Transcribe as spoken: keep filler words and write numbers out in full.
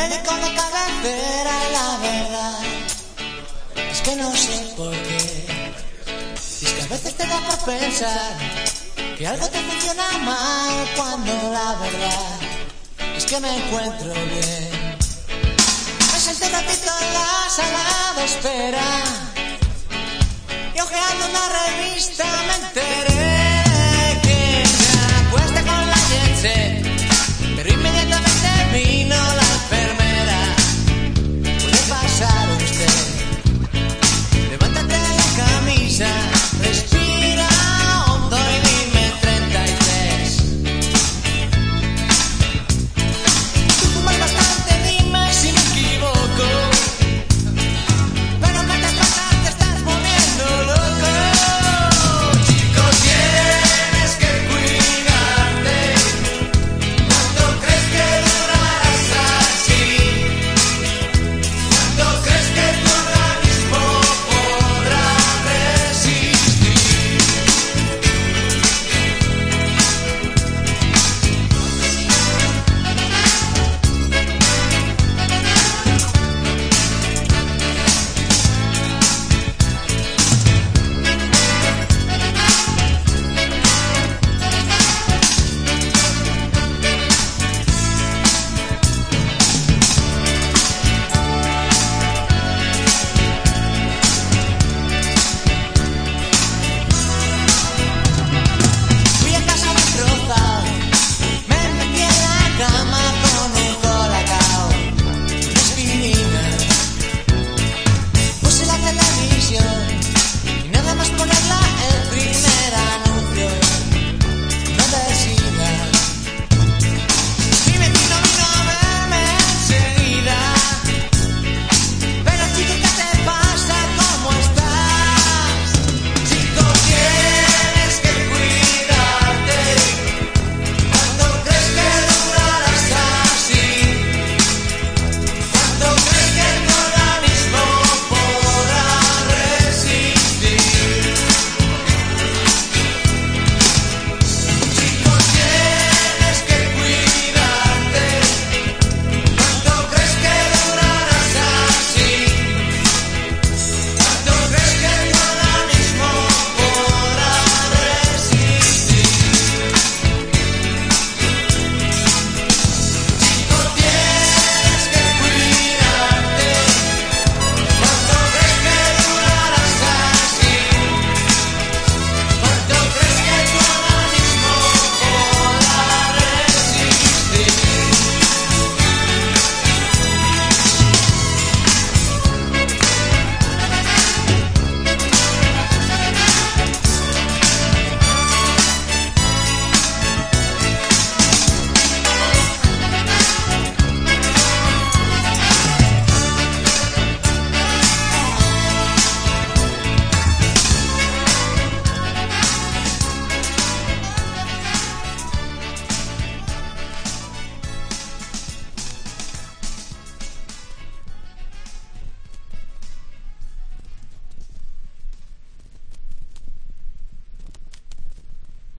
médico de cabecera y la verdad es que no sé por qué. Y es que a veces te da por pensar que algo te funciona mal cuando la verdad es que me encuentro bien. Me senté un ratito en la sala de espera y hojeando una revista